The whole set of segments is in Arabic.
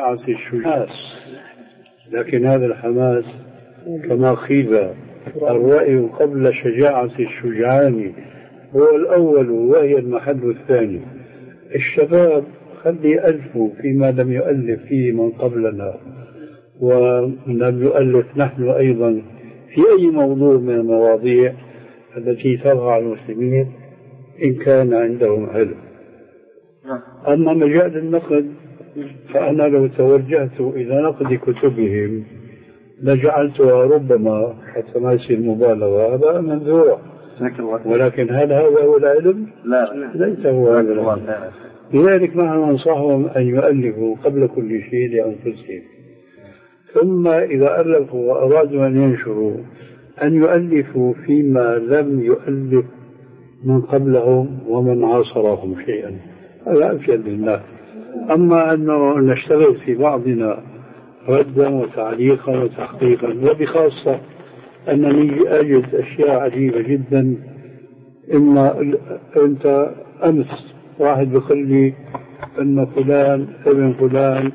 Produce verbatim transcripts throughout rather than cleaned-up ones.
شجاعة الشجاع، لكن هذا الحماس كما قيل الرأي قبل شجاعة الشجعان هو الأول وهي المحل الثاني. الشباب خلي يألفوا فيما لم يؤلف فيه من قبلنا، ولم يؤلف نحن أيضا في أي موضوع من المواضيع التي ترفع المسلمين إن كان عندهم علم. أما مجال النقد فأنا لو توجهت إلى نقد كتبهم لجعلتها ربما كتماسي المبالغة هذا منذورة، ولكن هل هذا هو العلم؟ لا، ليس هو هذا العلم. لذلك نحن ننصحهم أن يؤلفوا قبل كل شيء لأنفسهم، ثم إذا ألفوا وأرادوا أن ينشروا أن يؤلفوا فيما لم يؤلف من قبلهم ومن عاصرهم شيئا، هذا أفيد لله. أما أنه نشتغل في بعضنا ردا وتعليقا وتحقيقا، وبخاصة أنني أجد أشياء عجيبة جدا. إما أنت أمس واحد بيقول لي أن فلان ابن فلان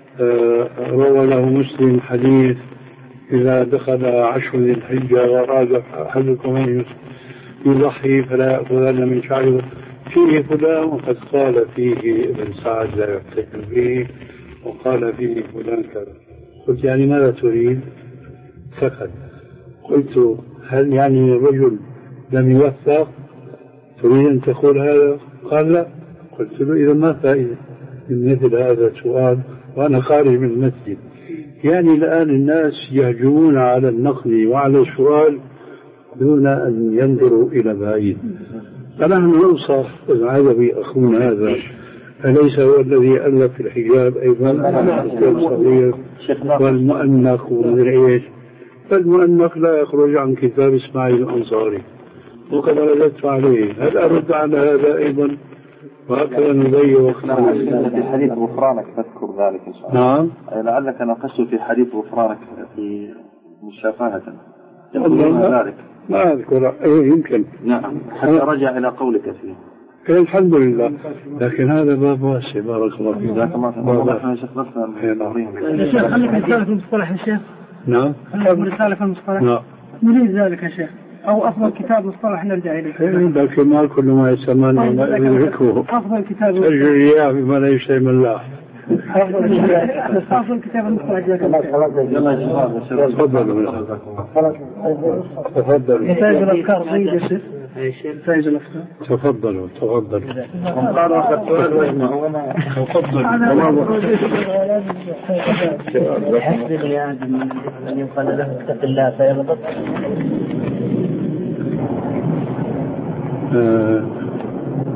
روى له مسلم حديث إذا دخل عشر ذي الحجة وأراد أحدكم أن يضحي فلا يأخذن من شعره فيه فلان وقد قال فيه ابن سعد لا يحتكم به وقال فيه فلان كذا. قلت يعني ماذا تريد؟ سكت. قلت هل يعني الرجل لم يوثق تريد أن تقول هذا؟ قال لا. قلت له إذا ما فائدة من مثل هذا السؤال وأنا خارج من المسجد؟ يعني الآن الناس يهجمون على النقل وعلى السؤال دون أن ينظروا إلى بعيد. فنحن ننصح العربي أخونا هذا أليس هو الذي ألف في الحجاب أيضا الصغير والمؤنق ومدري إيش؟ فالمؤنق لا يخرج عن كتاب إسماعيل الأنصاري وقد رددت عليه. هل أرد على هذا أيضا؟ وهكذا نضيع وقتنا. في حديث غفرانك تذكر ذلك إن شاء الله. نعم. لعلك ناقشت في حديث غفرانك في مشافهة ذلك ما أذكر. أيه يمكن. نعم. حتى رجع إلى قولك فيه. الحمد لله. لكن هذا باب واسع. بارك الله فيك. جزاك الله خير. يا شيخ يا شيخ خليك رسالة في المصطلح يا شيخ. نعم. خليك رسالة في المصطلح. نعم. نريد ذلك يا شيخ. أو أفضل كتاب مصطلح نرجع إليه. لكن ما كل ما يسمى ما يدركه. أفضل كتاب. الجرياء بما لا يشتهي من الله. أفضل كتاب المصطلح جزاك الله. تفضلوا. تفضلوا. فايز الأفكار زي يا شيخ. فايز الأفكار. تفضلوا تفضلوا. حسب العادي من يقال له اتق الله فيغضب.